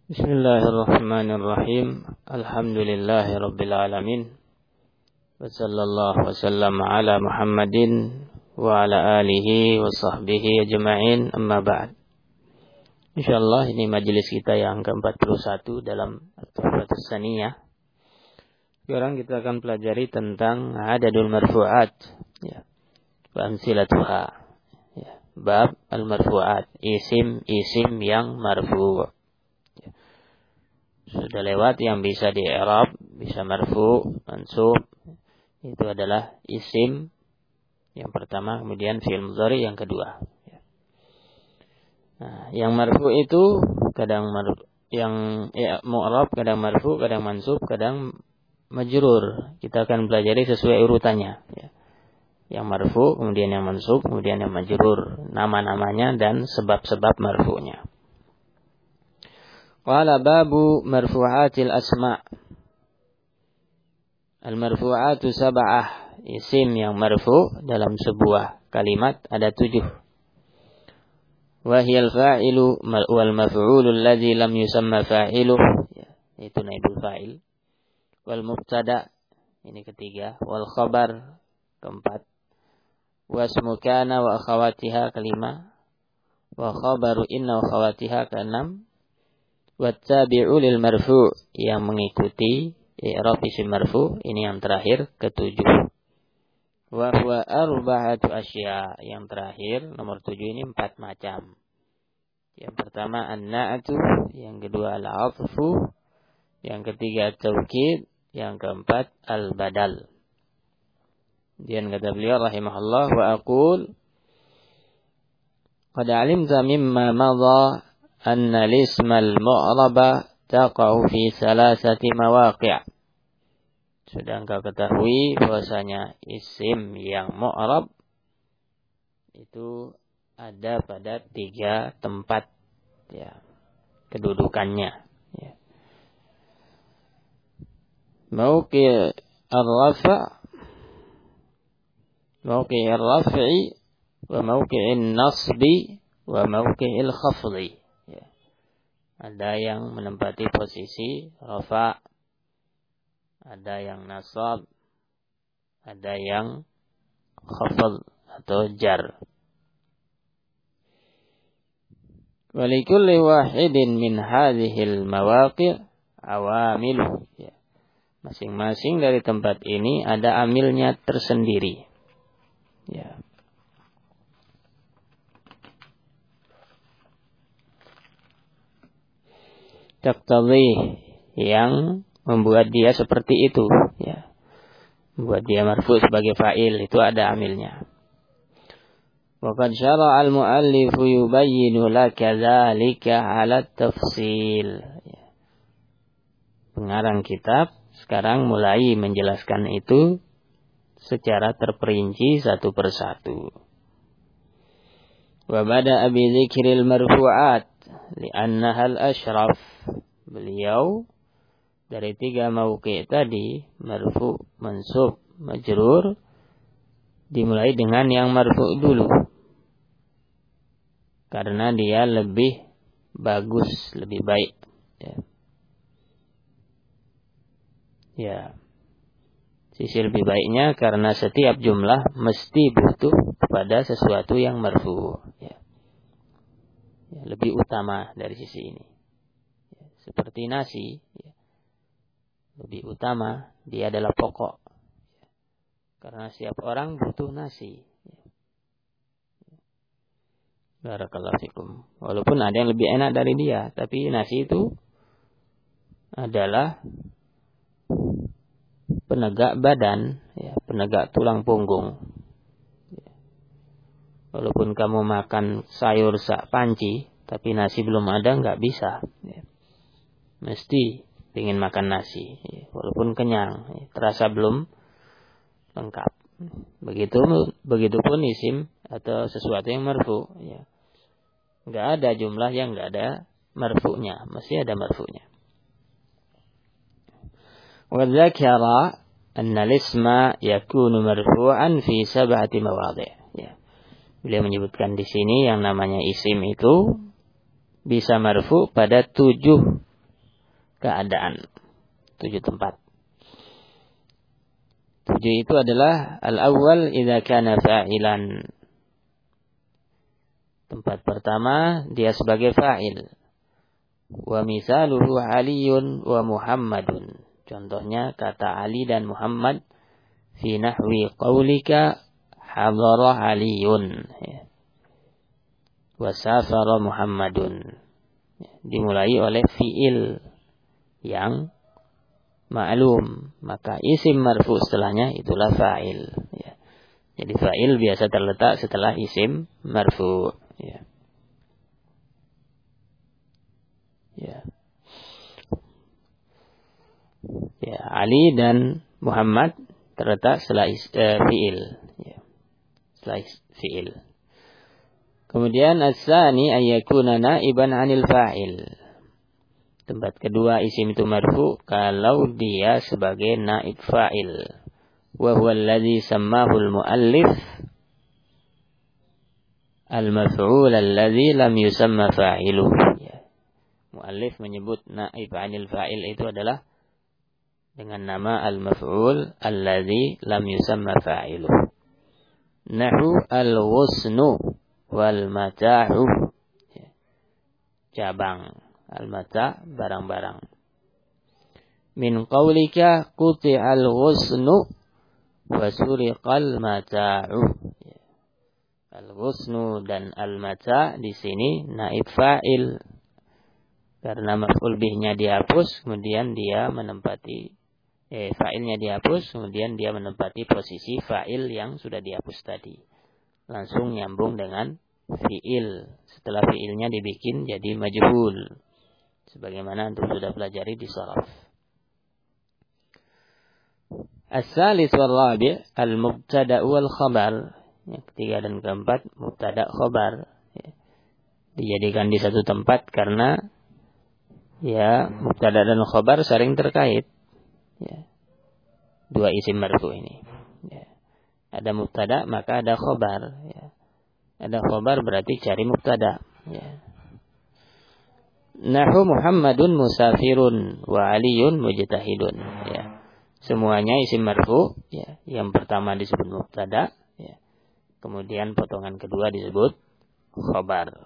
Bismillahirrahmanirrahim. Alhamdulillahi rabbil alamin. Wa sallallahu wa sallam ala Muhammadin wa ala alihi wa sahbihi ajma'in. Amma ba'd. Insyaallah ini majelis kita yang ke-41 dalam At-Tuhfatus Tsaniyah. Sekarang kita akan pelajari tentang adadul marfu'at, ya. Wa amsilatuha. Ya. Bab al-marfu'at, isim yang marfu'. Sudah lewat yang bisa di i'rab, bisa marfu, mansub. Itu adalah isim yang pertama, kemudian fi'il mudhari yang kedua. Nah, yang marfu itu kadang mu'rab, kadang marfu, kadang mansub, kadang majrur. Kita akan pelajari sesuai urutannya. Yang marfu, kemudian yang mansub, kemudian yang majrur. Nama-namanya dan sebab-sebab marfu'nya. Qala babu marfu'atil asma'. Al-marfu'atu sab'ah. Isim yang marfu' dalam sebuah kalimat ada 7. Wa hiyal fa'ilu wal maf'ulu alladhi lam yusamma fa'iluh. Itu naibul fa'il. Wal mubtada, ini ketiga. Wal khabar, keempat. Wasmu kana wa akhawatiha, kelima. Wa khabaru inna wa akhawatiha, keenam. Wattabi'u lil marfu', yang mengikuti i'rab isim marfu', ini yang terakhir, ketujuh. Wa huwa arba'atu asya', yang terakhir nomor 7 ini 4 macam. Yang pertama an-na'tu, yang kedua al-'athfu, yang ketiga at-tawkid, yang keempat al-badal. Dan kata beliau rahimahullah, wa aqul qad 'alimta mimma madha anna lismal mu'raba taqa'u fi salasati mawaqi'. Sudah engkau ketahui bahwasanya isim yang mu'rab itu ada pada 3 tempat, ya, kedudukannya, ya. Mawqi' ar-raf', mawqi' ar-raf'i, wa mawqi'in nasbi, wa mawqi'il khafdi. Ada yang menempati posisi rafa', ada yang nasab, ada yang khafd atau jar. Walikulli wahidin min hadhil mawaqi' awamil. Masing-masing dari tempat ini ada amilnya tersendiri. Ya. Taqtadhi, yang membuat dia seperti itu, ya. Membuat dia marfu sebagai fa'il, itu ada amilnya. Wa qad syara'a al-mu'allifu yubayyinu laka dzalika 'ala tafsil. Pengarang kitab sekarang mulai menjelaskan itu secara terperinci satu persatu. Wa bada'a bi dzikril marfu'at li'annaha al-ashraf. Beliau dari 3 mauqi' tadi, marfu, mansub, majrur, dimulai dengan yang marfu dulu. Karena dia lebih bagus, lebih baik. Ya. Sisi lebih baiknya karena setiap jumlah mesti butuh kepada sesuatu yang marfu. Ya. Lebih utama dari sisi ini. Seperti nasi, ya. Lebih utama, dia adalah pokok. Karena setiap orang butuh nasi. Barakallahu fikum. Walaupun ada yang lebih enak dari dia, tapi nasi itu adalah penegak badan, ya, penegak tulang punggung. Walaupun kamu makan sayur sak panci, tapi nasi belum ada, nggak bisa. Ya. Mesti ingin makan nasi, ya, walaupun kenyang, ya, terasa belum lengkap. Begitupun isim atau sesuatu yang marfu, ya. Nggak ada jumlah yang nggak ada marfu'nya, mesti ada marfu'nya. Wa dzakara anna al-isma yakunu marfu'an fi 7 mawadhi'. Ya. Beliau menyebutkan di sini yang namanya isim itu bisa marfu pada 7 keadaan. 7 tempat. 7 itu adalah al-awwal idza kana fa'ilan. Tempat pertama dia sebagai fa'il. Wa misaluhu Aliyun wa Muhammadun. Contohnya kata Ali dan Muhammad fi nahwi qaulika hadara Aliyun wa safara Muhammadun. Dimulai oleh fi'il yang ma'lum, maka isim marfu setelahnya itulah fa'il. Jadi fa'il biasa terletak setelah isim marfu. Ali dan Muhammad terletak setelah fi'il. Setelah fi'il. Kemudian as-sani ayyakuna naiban 'anil fa'il. Tempat kedua isim itu marfu kalau dia sebagai naib fa'il. Wa huwa alladhi sammahu al-muallif al-maf'ul alladhi lam yusamma fa'iluhu. Muallif menyebut naib 'anil fa'il itu adalah dengan nama al-maf'ul alladhi lam yusamma fa'iluhu. Nahu al-ghusnu wal mata'u. Cabang al-mata' barang-barang. Min qawlika quti'al ghusnu wa suriqal mata'u. Al-ghusnu dan al-mata' di sini naib fa'il. Karena maf'ul bihnya dihapus, kemudian dia menempati fa'ilnya dihapus, kemudian dia menempati posisi fa'il yang sudah dihapus tadi. Langsung nyambung dengan fi'il. Setelah fi'ilnya dibikin jadi majhul. Sebagaimana antum sudah pelajari di sharaf. As-salis wal rabi' al-mubtada' wal khabar. Yang ketiga dan keempat mubtada' khabar. Dijadikan di satu tempat karena mubtada' dan khabar saling terkait. Dua isim marfu ini. Ada mubtada' maka ada khabar. Ada khabar berarti cari mubtada'. Nahu Muhammadun musafirun wa Aliyun mujtahidun. Semuanya isim marfu. Yang pertama disebut mubtada'. Kemudian potongan kedua disebut khabar.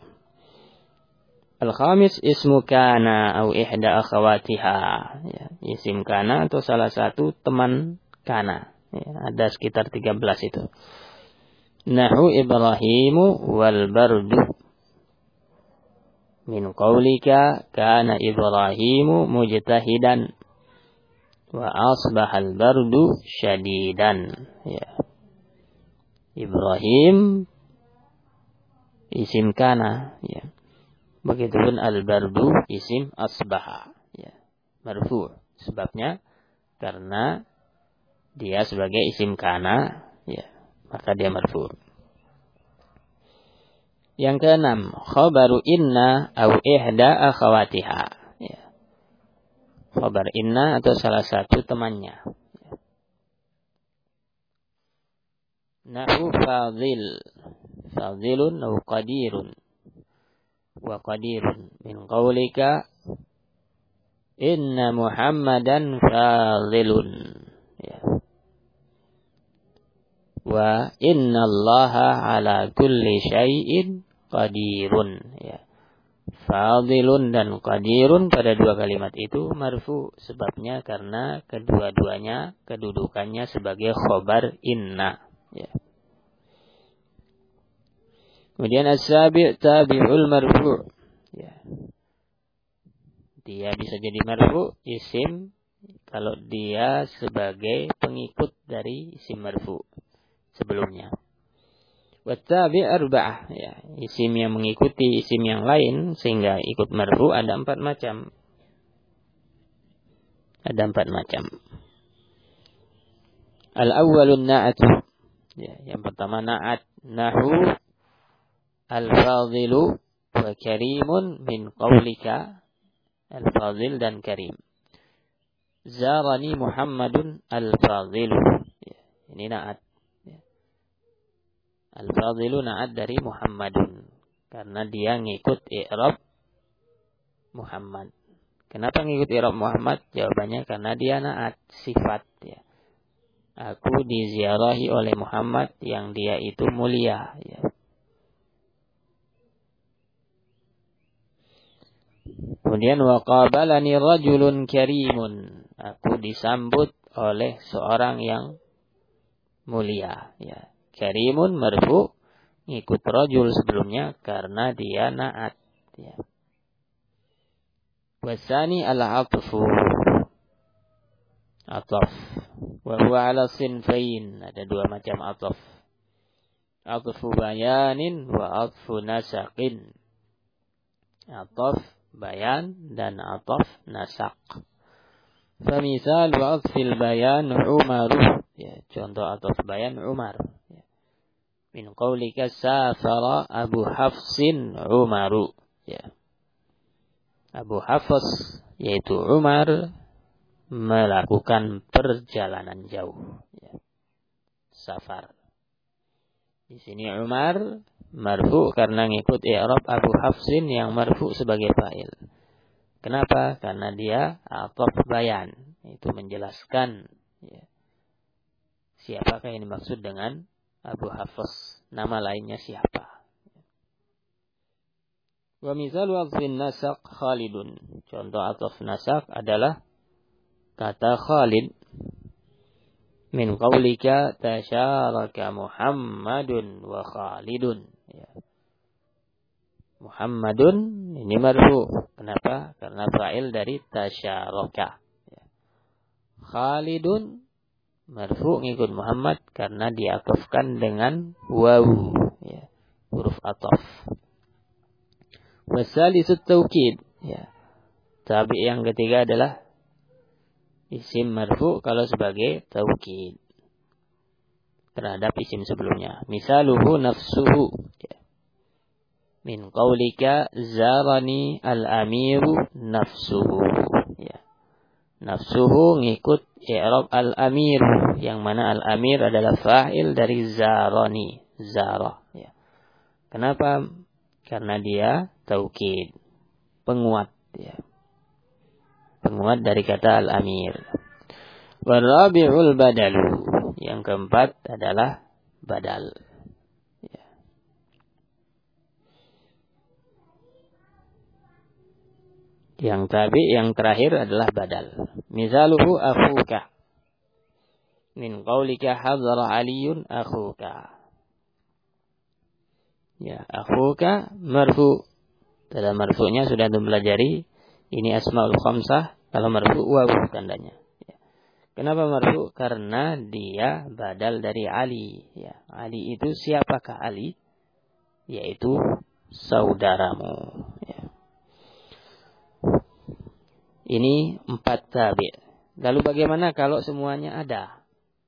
Al-khamis ismu kana au ihda akhawatiha. Isim kana atau salah satu teman kana. Ada sekitar 13 itu. Nahu Ibrahimu wal bardu. Min qawlika kana Ibrahimu mujtahidan wa asbahal bardu syadidan. Ibrahim isim kana. Begitupun al-bardu isim asbaha. Marfu. Sebabnya karena dia sebagai isim kana, maka dia marfu. Yang keenam, khabaru inna au ihda akhawatiha. Khabar inna atau salah satu temannya. Nahu fadil. Fadilun au qadirun. Wa qadirun min qawlika inna Muhammadan fadilun. Wa inna Allaha ala kulli syai'in qadirun. Fadilun dan qadirun pada dua kalimat itu marfu. Sebabnya karena kedua-duanya kedudukannya sebagai khobar inna. Kemudian as-sabi' tabi'ul marfu'. Dia bisa jadi marfu isim kalau dia sebagai pengikut dari isim marfu sebelumnya. Wattabi' arba'ah. Isim yang mengikuti isim yang lain sehingga ikut marfu ada 4 macam. Ada 4 macam. Al-awwalun na'atu. Yang pertama na'at. Nahu al-fadilu wa karimun min qawlika. Al-fadil dan karim. Zarani Muhammadun al-fadilu. Ini na'at. Al-fadilu na'at dari Muhammadun. Karena dia ngikut i'rab Muhammad. Kenapa ngikut i'rab Muhammad? Jawabannya karena dia na'at, sifat ya. Aku diziarahi oleh Muhammad yang dia itu mulia ya. Kemudian waqabalani rajulun karimun. Aku disambut oleh seorang yang mulia ya. Karimun marfu, ngikut rajul sebelumnya karena dia na'at ya. Wasani al-'atfu. Ataf. Wa huwa 'ala sinfain. Ada dua macam ataf. Atfu bayanin wa atfu nasaqin. Ataf bayan dan ataf nasaq. Famisal wa atfil bayan Umar. Ya, contoh ataf bayan Umar. Ya. Min qawlika safara Abu Hafsin Umaru. Ya. Abu Hafs yaitu Umar melakukan perjalanan jauh. Ya. Safar. Di sini Umar marfu karena ngikut i'rab Abu Hafsin yang marfu sebagai fa'il. Kenapa? Karena dia ataf bayan. Itu menjelaskan ya, siapakah yang dimaksud dengan Abu Hafs. Nama lainnya siapa. Wa misalu atfin nasaq Khalidun. Contoh ataf nasaq adalah kata Khalid. Min qawlika tasyaraka Muhammadun wa Khalidun. Ya. Muhammadun ini marfu. Kenapa? Karena fa'il dari tasyaraka. Ya. Khalidun marfu ngikut Muhammad karena diatofkan dengan wawu. Ya. Huruf ataf. Wasalisut taukid. Ya. Tabi yang ketiga adalah isim marfu kalau sebagai taukid terhadap isim sebelumnya. Misaluhu nafsuhu. Ya. Min qaulika zarani al-amiru nafsuhu. Ya. Nafsuhu ngikut i'rab al-amir yang mana al-amir adalah fa'il dari zarani. Zara. Ya. Kenapa? Karena dia taukid, penguat ya. Penguat dari kata al-amir. Warabi'ul badalu. Yang keempat adalah badal. Ya. Yang terakhir adalah badal. Misaluhu akhuka. Min qaulika hadzara aliyun akhuka. Ya, akhuka marfu. Dalam marfu'nya sudah dipelajari. Ini asmaul khamsah. Kalau marfu wawu tandanya. Ya. Kenapa marfu? Karena dia badal dari Ali. Ya. Ali itu siapakah Ali? Yaitu saudaramu. Ya. Ini 4 tabi'. Lalu bagaimana kalau semuanya ada?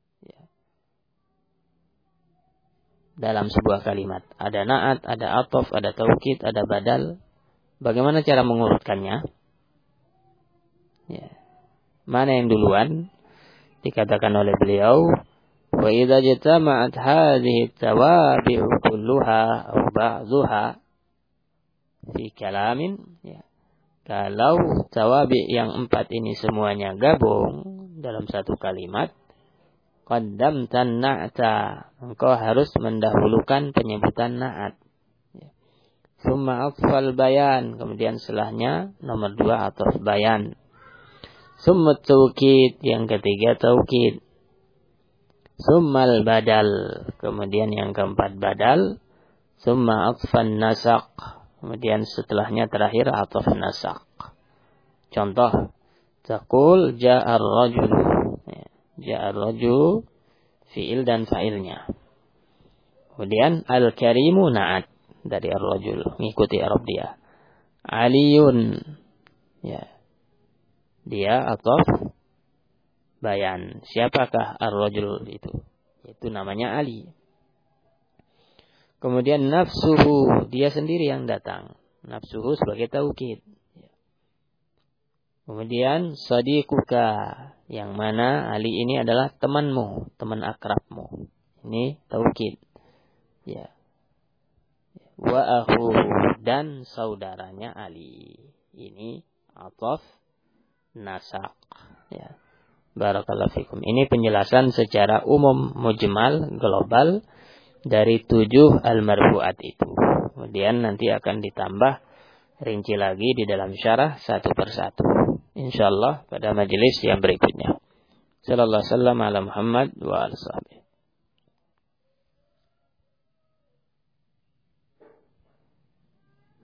Dalam sebuah kalimat. Ada na'at, ada ataf, ada taukid, ada badal. Bagaimana cara mengurutkannya? Ya. Mana yang duluan? Dikatakan oleh beliau, wa idza jatama'at hadhihi tawabi'u kulluha aw ba'dhuha fi kalamin. Ya. Kalau tawabi' yang 4 ini semuanya gabung dalam satu kalimat, qaddamtan na'ta, engkau harus mendahulukan penyebutan na'at. Summa atfal bayan, kemudian setelahnya nomor 2 ataf bayan. Summa taukid, yang ketiga taukid. Summal badal, kemudian yang keempat badal. Summa atfan nasaq, kemudian setelahnya terakhir ataf nasaq. Contoh, taqul ja'ar rajul. Ja'ar rajul fi'il dan fa'ilnya. Kemudian al-karimu na'at dari ar-rajul, mengikuti i'rab dia. Aliyun, ya. Dia ataf bayan. Siapakah ar-rajul itu? Itu namanya Ali. Kemudian nafsuhu, dia sendiri yang datang. Nafsuhu sebagai taukid. Kemudian sadiquka, yang mana Ali ini adalah temanmu, teman akrabmu. Ini taukid. Ya. Wa akhuhu, dan saudaranya Ali. Ini ataf nasak. Ya. Barakallahu fikum. Ini penjelasan secara umum, mujmal, global dari 7 al-marfu'at itu. Kemudian nanti akan ditambah rinci lagi di dalam syarah satu persatu. Insyaallah pada majelis yang berikutnya. Sallallahu alaihi wasallam ala Muhammad wa alihi.